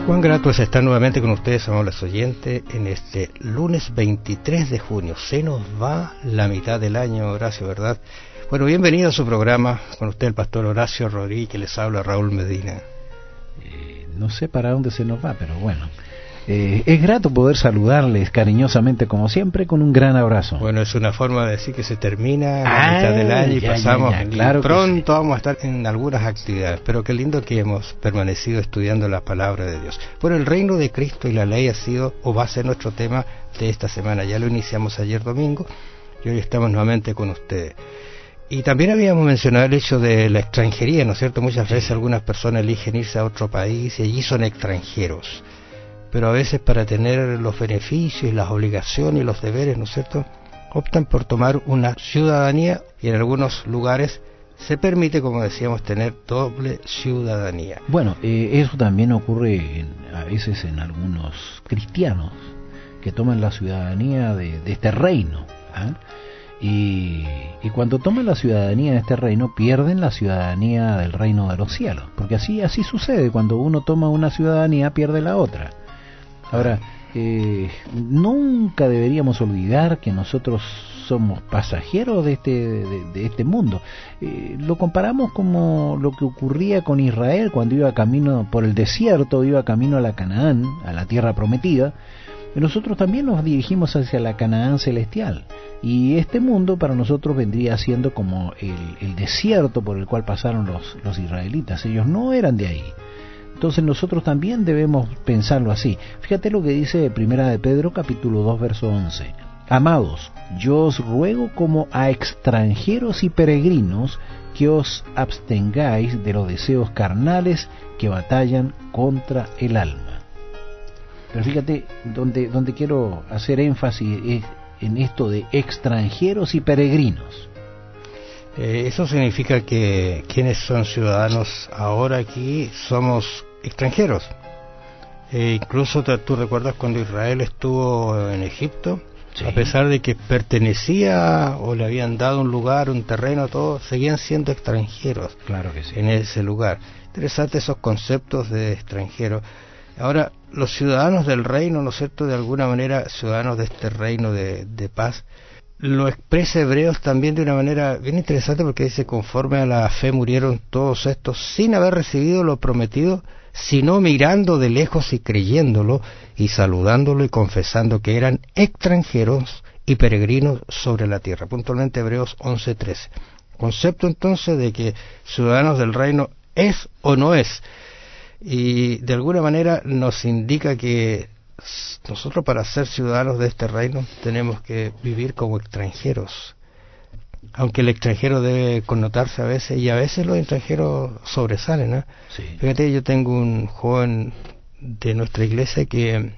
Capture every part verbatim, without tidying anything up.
Cuán grato es estar nuevamente con ustedes, amables oyentes, en este lunes veintitrés de junio. Se nos va la mitad del año, Horacio, ¿verdad? Bueno, bienvenido a su programa, con usted el pastor Horacio Rodríguez, que les habla Raúl Medina. Eh, no sé para dónde se nos va, pero bueno. Eh, es grato poder saludarles cariñosamente como siempre con un gran abrazo. Bueno, es una forma de decir que se termina la ah, mitad del año y ya, pasamos ya, ya, claro pronto sí. Vamos a estar en algunas actividades, pero qué lindo que hemos permanecido estudiando la palabra de Dios. Bueno, el reino de Cristo y la ley ha sido o va a ser nuestro tema de esta semana. Ya lo iniciamos ayer domingo y hoy estamos nuevamente con ustedes. Y también habíamos mencionado el hecho de la extranjería, ¿no es cierto? Muchas veces algunas personas eligen irse a otro país y allí son extranjeros. Pero a veces para tener los beneficios y las obligaciones y los deberes, ¿no es cierto?, optan por tomar una ciudadanía y en algunos lugares se permite, como decíamos, tener doble ciudadanía. Bueno, eh, eso también ocurre en, a veces en algunos cristianos que toman la ciudadanía de, de este reino, ¿eh? y, y cuando toman la ciudadanía de este reino pierden la ciudadanía del reino de los cielos, porque así, así sucede, cuando uno toma una ciudadanía pierde la otra. Ahora, eh, nunca deberíamos olvidar que nosotros somos pasajeros de este, de, de este mundo. Eh, lo comparamos como lo que ocurría con Israel cuando iba camino por el desierto, iba camino a la Canaán, a la tierra prometida. Y nosotros también nos dirigimos hacia la Canaán celestial. Y este mundo para nosotros vendría siendo como el, el desierto por el cual pasaron los, los israelitas. Ellos no eran de ahí. Entonces nosotros también debemos pensarlo así. Fíjate lo que dice Primera de Pedro, capítulo dos, verso once. Amados, yo os ruego como a extranjeros y peregrinos que os abstengáis de los deseos carnales que batallan contra el alma. Pero fíjate, donde, donde quiero hacer énfasis es en esto de extranjeros y peregrinos. Eh, eso significa que quienes son ciudadanos ahora aquí somos extranjeros. Eh, incluso te, tú recuerdas cuando Israel estuvo en Egipto, sí. A pesar de que pertenecía o le habían dado un lugar, un terreno, todo, seguían siendo extranjeros. Claro que sí. En ese lugar. Interesante esos conceptos de extranjero. Ahora, los ciudadanos del reino, ¿no es cierto?, de alguna manera ciudadanos de este reino de, de paz, lo expresa Hebreos también de una manera bien interesante, porque dice: conforme a la fe murieron todos estos sin haber recibido lo prometido, sino mirando de lejos y creyéndolo y saludándolo y confesando que eran extranjeros y peregrinos sobre la tierra. Puntualmente Hebreos once trece. Concepto entonces de que ciudadanos del reino es o no es, y de alguna manera nos indica que nosotros, para ser ciudadanos de este reino, tenemos que vivir como extranjeros, aunque el extranjero debe connotarse a veces, y a veces los extranjeros sobresalen, ¿eh? Sí. Fíjate, yo tengo un joven de nuestra iglesia que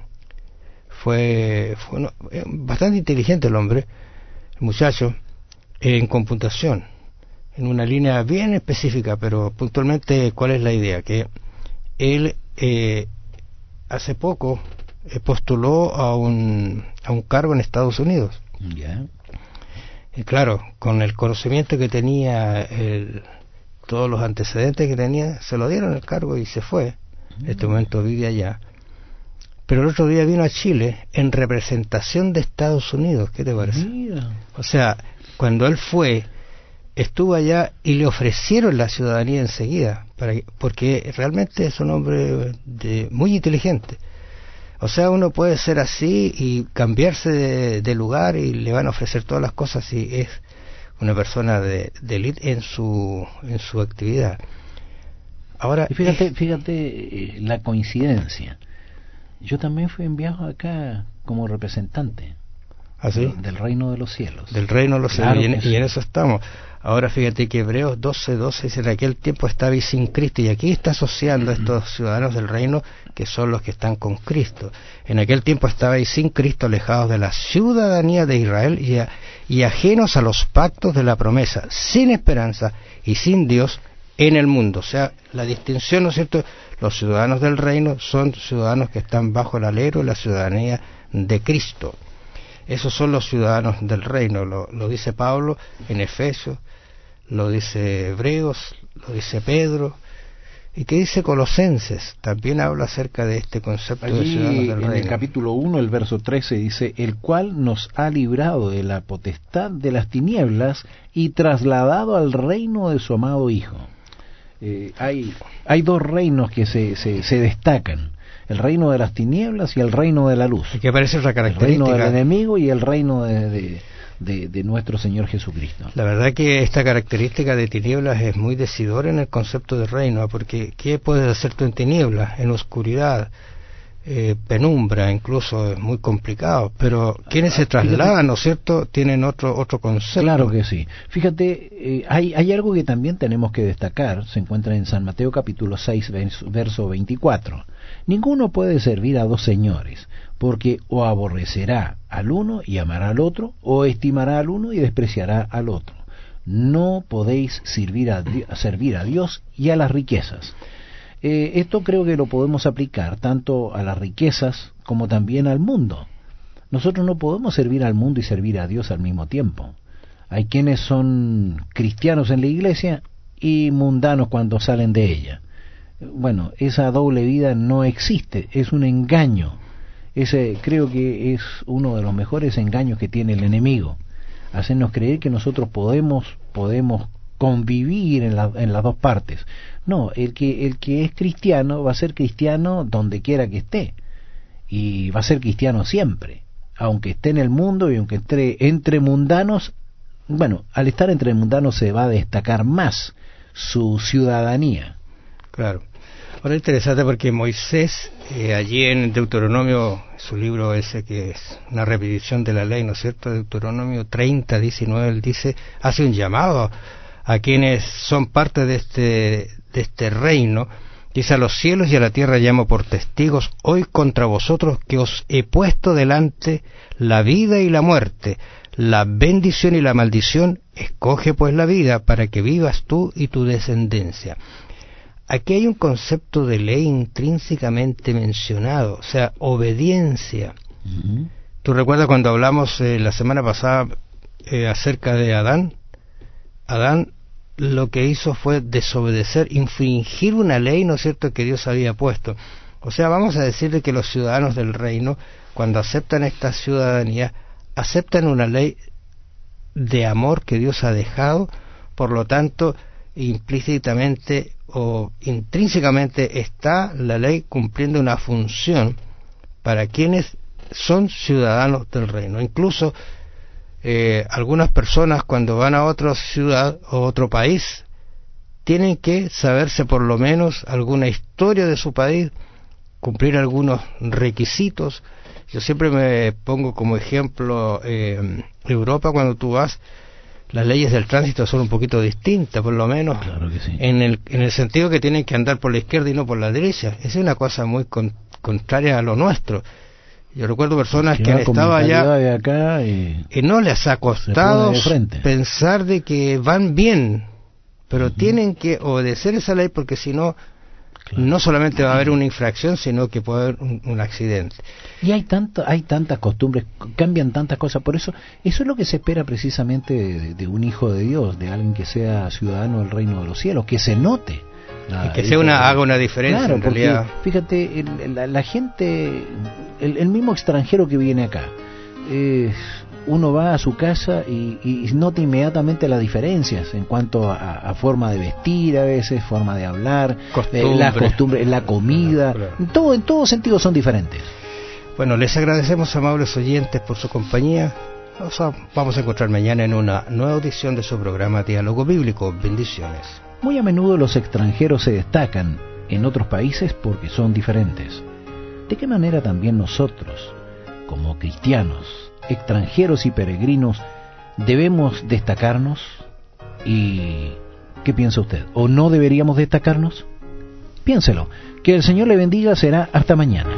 fue, fue no, bastante inteligente el hombre, el muchacho, en computación, en una línea bien específica, pero puntualmente, ¿cuál es la idea? Que él eh, hace poco postuló a un a un cargo en Estados Unidos. Yeah. Y claro, con el conocimiento que tenía, el, todos los antecedentes que tenía, se lo dieron el cargo y se fue. En este momento vive allá. Pero el otro día vino a Chile en representación de Estados Unidos. ¿Qué te parece? Mira. O sea, cuando él fue, estuvo allá y le ofrecieron la ciudadanía enseguida, para que, porque realmente es un hombre de, muy inteligente. O sea, uno puede ser así y cambiarse de, de lugar y le van a ofrecer todas las cosas si es una persona de, de élite en su en su actividad. Ahora, y fíjate, es... fíjate eh, la coincidencia. Yo también fui enviado acá como representante. ¿Ah, sí? del, del reino de los cielos. Del reino de los claro cielos, y en, sí. y en eso estamos. Ahora fíjate que Hebreos doce doce dice: en aquel tiempo estabais sin Cristo, y aquí está asociando a estos ciudadanos del reino que son los que están con Cristo. En aquel tiempo estabais sin Cristo, alejados de la ciudadanía de Israel y, a, y ajenos a los pactos de la promesa, sin esperanza y sin Dios en el mundo. O sea, la distinción, ¿no es cierto? Los ciudadanos del reino son ciudadanos que están bajo el alero de la ciudadanía de Cristo. Esos son los ciudadanos del reino, lo, lo dice Pablo en Efesios, lo dice Hebreos, lo dice Pedro, ¿Y qué dice Colosenses? También habla acerca de este concepto Allí, de ciudadanos del en reino. el capítulo uno, el verso trece, dice: el cual nos ha librado de la potestad de las tinieblas y trasladado al reino de su amado Hijo. Eh, hay, hay dos reinos que se, se, se destacan: el reino de las tinieblas y el reino de la luz. Y que aparece otra El característica. reino del enemigo y el reino de, de, de, de nuestro Señor Jesucristo. La verdad que esta característica de tinieblas es muy decidora en el concepto de reino, porque ¿qué puedes hacer tú en tinieblas? En oscuridad, eh, penumbra, incluso es muy complicado, pero quienes se trasladan, ¿no es cierto?, tienen otro otro concepto. Claro que sí. Fíjate, eh, hay, hay algo que también tenemos que destacar, se encuentra en San Mateo capítulo seis, verso veinticuatro. Ninguno puede servir a dos señores, porque o aborrecerá al uno y amará al otro, o estimará al uno y despreciará al otro. No podéis servir a, servir a Dios y a las riquezas. Eh, esto creo que lo podemos aplicar tanto a las riquezas como también al mundo. Nosotros no podemos servir al mundo y servir a Dios al mismo tiempo. Hay quienes son cristianos en la iglesia y mundanos cuando salen de ella. Bueno, esa doble vida no existe, es un engaño. Ese creo que es uno de los mejores engaños que tiene el enemigo, hacernos creer que nosotros podemos podemos convivir en, la, en las dos partes. No, el que el que es cristiano va a ser cristiano donde quiera que esté, y va a ser cristiano siempre, aunque esté en el mundo y aunque esté entre mundanos. Bueno, al estar entre mundanos se va a destacar más su ciudadanía. Claro. Ahora es interesante porque Moisés, eh, allí en Deuteronomio, su libro ese que es una repetición de la ley, ¿no es cierto?, Deuteronomio treinta, diecinueve, él dice, hace un llamado a quienes son parte de este, de este reino. Dice: a los cielos y a la tierra llamo por testigos hoy contra vosotros que os he puesto delante la vida y la muerte, la bendición y la maldición. Escoge pues la vida para que vivas tú y tu descendencia. Aquí hay un concepto de ley intrínsecamente mencionado, o sea, obediencia. Uh-huh. ¿Tú recuerdas cuando hablamos eh, la semana pasada eh, acerca de Adán? Adán lo que hizo fue desobedecer, infringir una ley, ¿no es cierto?, que Dios había puesto. O sea, vamos a decirle que los ciudadanos del reino, cuando aceptan esta ciudadanía, aceptan una ley de amor que Dios ha dejado, por lo tanto, implícitamente o intrínsecamente está la ley cumpliendo una función para quienes son ciudadanos del reino. Incluso eh, algunas personas cuando van a otra ciudad o otro país tienen que saberse por lo menos alguna historia de su país, cumplir algunos requisitos. Yo siempre me pongo como ejemplo eh, Europa. Cuando tú vas, las leyes del tránsito son un poquito distintas, por lo menos, claro que sí, en el en el sentido que tienen que andar por la izquierda y no por la derecha. Esa es una cosa muy con, contraria a lo nuestro. Yo recuerdo personas que, que han estado allá de acá y, y no les ha costado pensar de que van bien, pero uh-huh. tienen que obedecer esa ley, porque si no, claro, no solamente va a haber una infracción, sino que puede haber un, un accidente. Y hay tanto, hay tantas costumbres, cambian tantas cosas. Por eso, eso es lo que se espera precisamente de, de un hijo de Dios, de alguien que sea ciudadano del reino de los cielos, que se note. La, y que sea una, haga una diferencia, claro, en realidad. Porque, fíjate, el, la, la gente, el, el mismo extranjero que viene acá, eh, uno va a su casa y, y nota inmediatamente las diferencias en cuanto a, a forma de vestir, a veces, forma de hablar, costumbre. eh, las costumbres, la comida, claro, claro. Todo, en todos sentidos son diferentes. Bueno, les agradecemos, amables oyentes, por su compañía. Nos vamos a encontrar mañana en una nueva audición de su programa Diálogo Bíblico. Bendiciones. Muy a menudo los extranjeros se destacan en otros países porque son diferentes. ¿De qué manera también nosotros, como cristianos, extranjeros y peregrinos, debemos destacarnos? ¿Y qué piensa usted? ¿O no deberíamos destacarnos? Piénselo. Que el Señor le bendiga. Será hasta mañana.